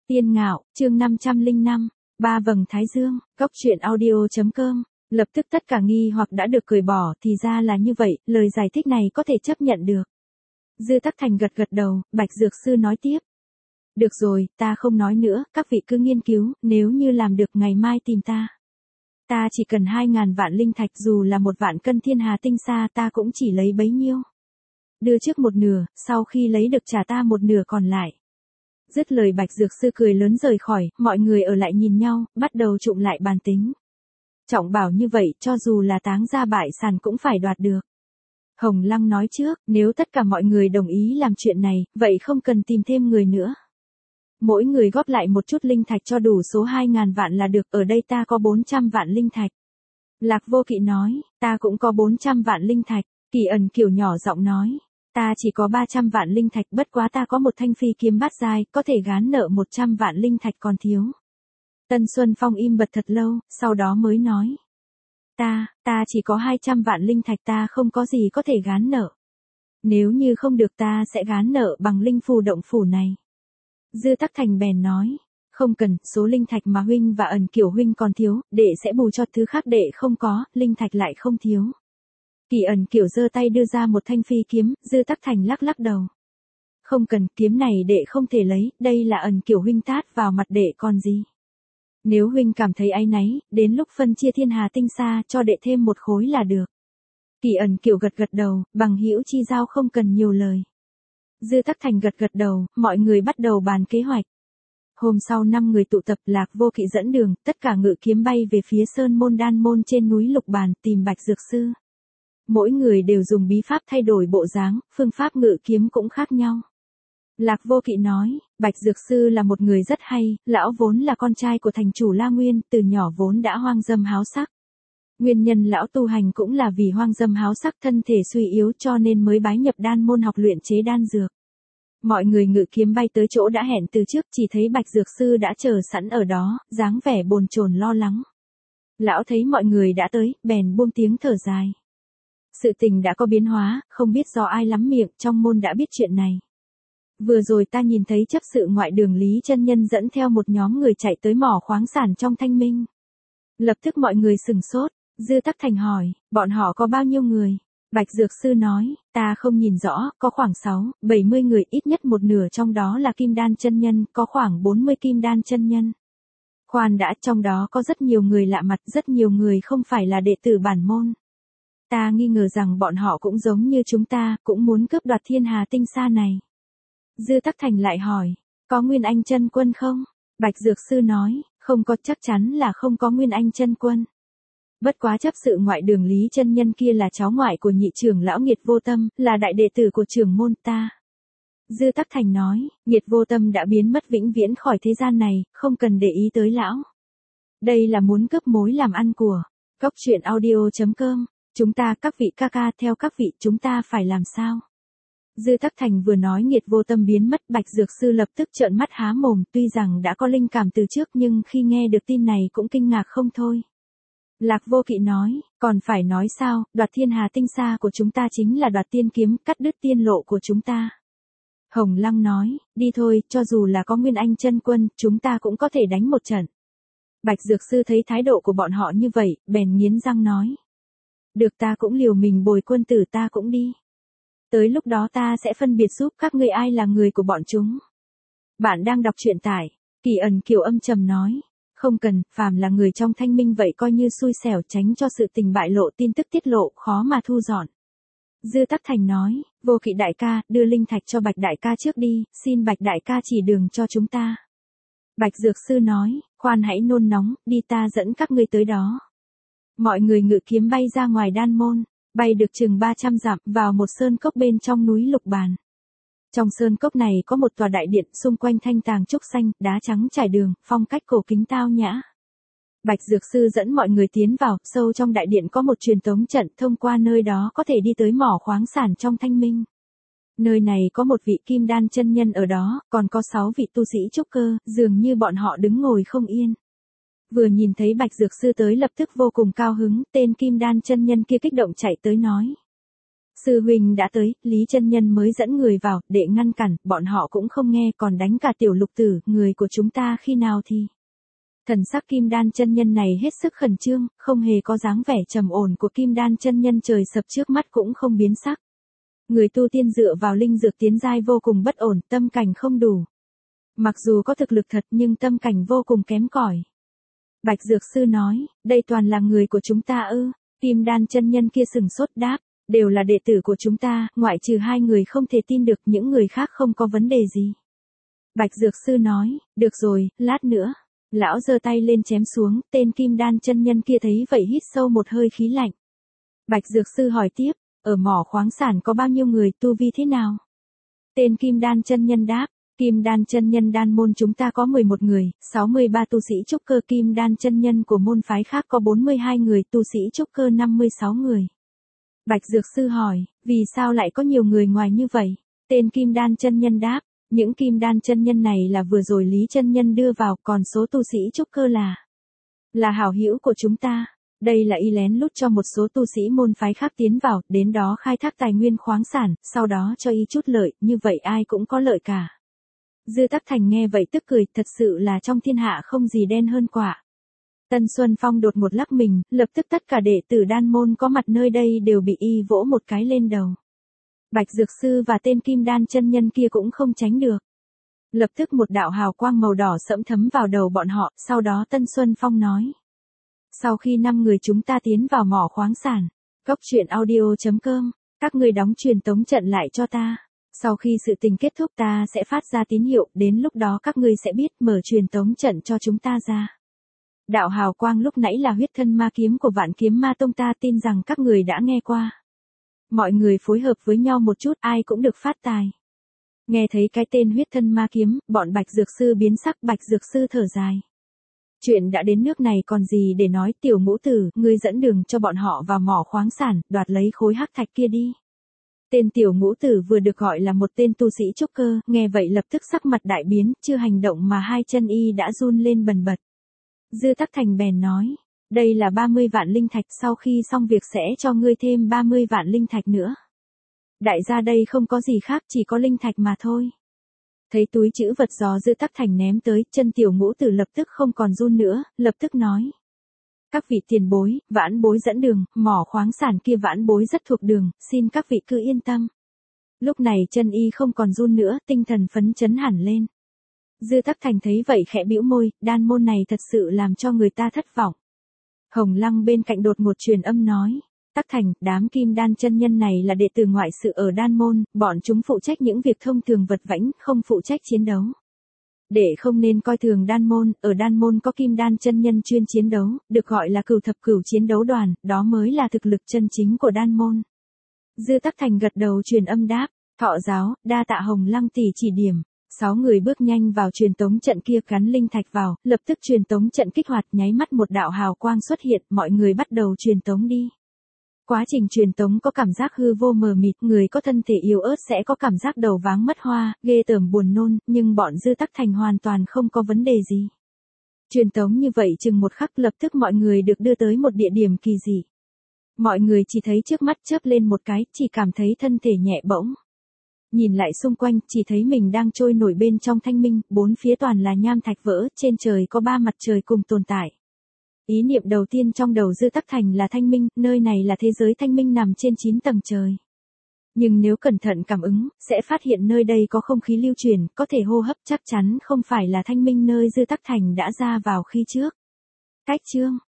Tiên Ngạo, chương 505, Ba Vầng Thái Dương, Cốc truyện audio.com. Lập tức tất cả nghi hoặc đã được cởi bỏ, thì ra là như vậy, lời giải thích này có thể chấp nhận được. Dư Tắc Thành gật gật đầu, Bạch Dược Sư nói tiếp. Được rồi, ta không nói nữa, các vị cứ nghiên cứu, nếu như làm được ngày mai tìm ta. Ta chỉ cần 2.000 vạn linh thạch, dù là 1 vạn cân thiên hà tinh sa ta cũng chỉ lấy bấy nhiêu. Đưa trước một nửa, sau khi lấy được trả ta một nửa còn lại. Dứt lời Bạch Dược Sư cười lớn rời khỏi, mọi người ở lại nhìn nhau, bắt đầu trụng lại bàn tính. Trọng bảo như vậy, cho dù là táng ra bại sản cũng phải đoạt được. Hồng Lăng nói trước, nếu tất cả mọi người đồng ý làm chuyện này, vậy không cần tìm thêm người nữa. Mỗi người góp lại một chút linh thạch cho đủ số 2.000 vạn là được, ở đây ta có 400 vạn linh thạch. Lạc Vô Kỵ nói, ta cũng có 400 vạn linh thạch. Kỳ Ẩn Kiều nhỏ giọng nói, ta chỉ có 300 vạn linh thạch, bất quá ta có một thanh phi kiếm bát giai, có thể gán nợ 100 vạn linh thạch còn thiếu. Tân Xuân Phong im bặt thật lâu, sau đó mới nói. Ta chỉ có 200 vạn linh thạch, ta không có gì có thể gán nợ. Nếu như không được ta sẽ gán nợ bằng linh phù động phủ này. Dư Tắc Thành bèn nói, không cần, số linh thạch mà huynh và Ẩn Kiều huynh còn thiếu, đệ sẽ bù cho thứ khác đệ không có, linh thạch lại không thiếu. Kỳ Ẩn Kiều giơ tay đưa ra một thanh phi kiếm, Dư Tắc Thành lắc lắc đầu. Không cần, kiếm này đệ không thể lấy, đây là Ẩn Kiều huynh tát vào mặt đệ còn gì. Nếu huynh cảm thấy áy náy, đến lúc phân chia thiên hà tinh sa cho đệ thêm một khối là được. Kỳ Ẩn Kiều gật gật đầu, bằng hữu chi giao không cần nhiều lời. Dư Tắc Thành gật gật đầu, mọi người bắt đầu bàn kế hoạch. Hôm sau 5 người tụ tập, Lạc Vô Kỵ dẫn đường, tất cả ngự kiếm bay về phía Sơn Môn Đan Môn trên núi Lục Bàn tìm Bạch Dược Sư. Mỗi người đều dùng bí pháp thay đổi bộ dáng, phương pháp ngự kiếm cũng khác nhau. Lạc Vô Kỵ nói, Bạch Dược Sư là một người rất hay, lão vốn là con trai của thành chủ La Nguyên, từ nhỏ vốn đã hoang dâm háo sắc. Nguyên nhân lão tu hành cũng là vì hoang dâm háo sắc, thân thể suy yếu cho nên mới bái nhập đan môn học luyện chế đan dược. Mọi người ngự kiếm bay tới chỗ đã hẹn từ trước, chỉ thấy Bạch Dược Sư đã chờ sẵn ở đó, dáng vẻ bồn chồn lo lắng. Lão thấy mọi người đã tới, bèn buông tiếng thở dài. Sự tình đã có biến hóa, không biết do ai lắm miệng, trong môn đã biết chuyện này. Vừa rồi ta nhìn thấy chấp sự ngoại đường Lý Chân Nhân dẫn theo một nhóm người chạy tới mỏ khoáng sản trong Thanh Minh. Lập tức mọi người sừng sốt, Dư Tắc Thành hỏi, bọn họ có bao nhiêu người? Bạch Dược Sư nói, ta không nhìn rõ, có khoảng 6-70 người, ít nhất một nửa trong đó là Kim Đan chân nhân, có khoảng 40 Kim Đan chân nhân. Khoan đã, trong đó có rất nhiều người lạ mặt, rất nhiều người không phải là đệ tử bản môn. Ta nghi ngờ rằng bọn họ cũng giống như chúng ta, cũng muốn cướp đoạt thiên hà tinh sa này. Dư Tắc Thành lại hỏi, có Nguyên Anh chân quân không? Bạch Dược Sư nói, không có, chắc chắn là không có Nguyên Anh chân quân. Bất quá chấp sự ngoại đường Lý Chân Nhân kia là cháu ngoại của nhị trưởng lão Nghiệt Vô Tâm, là đại đệ tử của trưởng môn ta. Dư Tắc Thành nói, Nghiệt Vô Tâm đã biến mất vĩnh viễn khỏi thế gian này, không cần để ý tới lão. Đây là muốn cướp mối làm ăn của Cốc truyện audio.com. Chúng ta, các vị ca ca, theo các vị, chúng ta phải làm sao? Dư Tắc Thành vừa nói Nghiệt Vô Tâm biến mất, Bạch Dược Sư lập tức trợn mắt há mồm, tuy rằng đã có linh cảm từ trước nhưng khi nghe được tin này cũng kinh ngạc không thôi. Lạc Vô Kỵ nói, còn phải nói sao, đoạt thiên hà tinh sa của chúng ta chính là đoạt tiên kiếm, cắt đứt tiên lộ của chúng ta. Hồng Lăng nói, đi thôi, cho dù là có Nguyên Anh chân quân, chúng ta cũng có thể đánh một trận. Bạch Dược Sư thấy thái độ của bọn họ như vậy, bèn nghiến răng nói. Được, ta cũng liều mình bồi quân tử, ta cũng đi. Tới lúc đó ta sẽ phân biệt giúp các ngươi ai là người của bọn chúng. Bạn đang đọc truyện tải. Kỳ Ẩn Kiều âm trầm nói. Không cần, phàm là người trong Thanh Minh vậy coi như xui xẻo, tránh cho sự tình bại lộ, tin tức tiết lộ, khó mà thu dọn. Dư Tắc Thành nói, Vô Kỵ đại ca, đưa linh thạch cho Bạch đại ca trước đi, xin Bạch đại ca chỉ đường cho chúng ta. Bạch Dược Sư nói, khoan hãy nôn nóng, đi ta dẫn các ngươi tới đó. Mọi người ngự kiếm bay ra ngoài đan môn, bay được chừng 300 dặm, vào một sơn cốc bên trong núi Lục Bàn. Trong sơn cốc này có một tòa đại điện, xung quanh thanh tàng trúc xanh, đá trắng trải đường, phong cách cổ kính tao nhã. Bạch Dược Sư dẫn mọi người tiến vào, sâu trong đại điện có một truyền tống trận, thông qua nơi đó có thể đi tới mỏ khoáng sản trong Thanh Minh. Nơi này có một vị Kim Đan chân nhân ở đó, còn có 6 vị tu sĩ trúc cơ, dường như bọn họ đứng ngồi không yên. Vừa nhìn thấy Bạch Dược Sư tới lập tức vô cùng cao hứng, tên Kim Đan chân nhân kia kích động chạy tới nói. Sư huynh đã tới, Lý chân nhân mới dẫn người vào, để ngăn cản, bọn họ cũng không nghe còn đánh cả tiểu lục tử, người của chúng ta khi nào thì. Thần sắc Kim Đan chân nhân này hết sức khẩn trương, không hề có dáng vẻ trầm ổn của Kim Đan chân nhân trời sập trước mắt cũng không biến sắc. Người tu tiên dựa vào linh dược tiến giai vô cùng bất ổn, tâm cảnh không đủ. Mặc dù có thực lực thật nhưng tâm cảnh vô cùng kém cỏi. Bạch Dược Sư nói, đây toàn là người của chúng ta ư? Kim Đan chân nhân kia sừng sốt đáp, đều là đệ tử của chúng ta, ngoại trừ 2 người không thể tin được, những người khác không có vấn đề gì. Bạch Dược Sư nói, được rồi, lát nữa. Lão giơ tay lên chém xuống, tên Kim Đan chân nhân kia thấy vậy hít sâu một hơi khí lạnh. Bạch Dược Sư hỏi tiếp, ở mỏ khoáng sản có bao nhiêu người, tu vi thế nào? Tên Kim Đan chân nhân đáp, Kim Đan chân nhân đan môn chúng ta có 11 người, 63 tu sĩ trúc cơ, Kim Đan chân nhân của môn phái khác có 42 người, tu sĩ trúc cơ 56 người. Bạch Dược Sư hỏi, vì sao lại có nhiều người ngoài như vậy? Tên Kim Đan chân nhân đáp, những Kim Đan chân nhân này là vừa rồi Lý chân nhân đưa vào, còn số tu sĩ trúc cơ là hảo hữu của chúng ta. Đây là y lén lút cho một số tu sĩ môn phái khác tiến vào, đến đó khai thác tài nguyên khoáng sản, sau đó cho y chút lợi, như vậy ai cũng có lợi cả. Dư Tắc Thành nghe vậy tức cười, thật sự là trong thiên hạ không gì đen hơn quả. Tân Xuân Phong đột một lắc mình, lập tức tất cả đệ tử đan môn có mặt nơi đây đều bị y vỗ một cái lên đầu. Bạch Dược Sư và tên Kim Đan chân nhân kia cũng không tránh được. Lập tức một đạo hào quang màu đỏ sẫm thấm vào đầu bọn họ, sau đó Tân Xuân Phong nói. Sau khi 5 người chúng ta tiến vào mỏ khoáng sản, Cốc Truyện Audio.com, các người đóng truyền tống trận lại cho ta. Sau khi sự tình kết thúc ta sẽ phát ra tín hiệu, đến lúc đó các ngươi sẽ biết mở truyền tống trận cho chúng ta ra. Đạo hào quang lúc nãy là huyết thân ma kiếm của Vạn Kiếm Ma Tông, ta tin rằng các người đã nghe qua. Mọi người phối hợp với nhau một chút, ai cũng được phát tài. Nghe thấy cái tên huyết thân ma kiếm, bọn Bạch Dược Sư biến sắc. Bạch Dược Sư thở dài. Chuyện đã đến nước này còn gì để nói, Tiểu Ngũ Tử, ngươi dẫn đường cho bọn họ vào mỏ khoáng sản, đoạt lấy khối hắc thạch kia đi. Tên Tiểu Ngũ Tử vừa được gọi là một tên tu sĩ trúc cơ, nghe vậy lập tức sắc mặt đại biến, chưa hành động mà 2 chân y đã run lên bần bật. Dư Tắc Thành bèn nói, đây là 30 vạn linh thạch, sau khi xong việc sẽ cho ngươi thêm 30 vạn linh thạch nữa. Đại gia đây không có gì khác, chỉ có linh thạch mà thôi. Thấy túi trữ vật do Dư Tắc Thành ném tới, chân Tiểu Ngũ Tử lập tức không còn run nữa, lập tức nói. Các vị tiền bối, Vãn bối dẫn đường, mỏ khoáng sản kia Vãn bối rất thuộc đường, xin các vị cứ yên tâm. Lúc này chân y không còn run nữa, tinh thần phấn chấn hẳn lên. Dư Tắc Thành thấy vậy khẽ bĩu môi, đan môn này thật sự làm cho người ta thất vọng. Hồng Lăng bên cạnh đột một truyền âm nói. Tắc Thành, đám Kim Đan chân nhân này là đệ tử ngoại sự ở đan môn, bọn chúng phụ trách những việc thông thường vật vãnh, không phụ trách chiến đấu. Để không nên coi thường đan môn, ở đan môn có Kim Đan chân nhân chuyên chiến đấu, được gọi là Cửu Thập Cửu chiến đấu đoàn, đó mới là thực lực chân chính của đan môn. Dư Tắc Thành gật đầu truyền âm đáp, thọ giáo, đa tạ Hồng Lăng tỷ chỉ điểm. 6 người bước nhanh vào truyền tống trận kia, gắn linh thạch vào, lập tức truyền tống trận kích hoạt, nháy mắt một đạo hào quang xuất hiện, mọi người bắt đầu truyền tống đi. Quá trình truyền tống có cảm giác hư vô mờ mịt, người có thân thể yếu ớt sẽ có cảm giác đầu váng mất hoa, ghê tởm buồn nôn, nhưng bọn Dư Tắc Thành hoàn toàn không có vấn đề gì. Truyền tống như vậy chừng một khắc, lập tức mọi người được đưa tới một địa điểm kỳ dị. Mọi người chỉ thấy trước mắt chớp lên một cái, chỉ cảm thấy thân thể nhẹ bỗng. Nhìn lại xung quanh, chỉ thấy mình đang trôi nổi bên trong thanh minh, bốn phía toàn là nham thạch vỡ, trên trời có 3 mặt trời cùng tồn tại. Ý niệm đầu tiên trong đầu Dư Tắc Thành là thanh minh, nơi này là thế giới thanh minh nằm trên 9 tầng trời. Nhưng nếu cẩn thận cảm ứng, sẽ phát hiện nơi đây có không khí lưu chuyển, có thể hô hấp, chắc chắn không phải là thanh minh nơi Dư Tắc Thành đã ra vào khi trước. Cách chương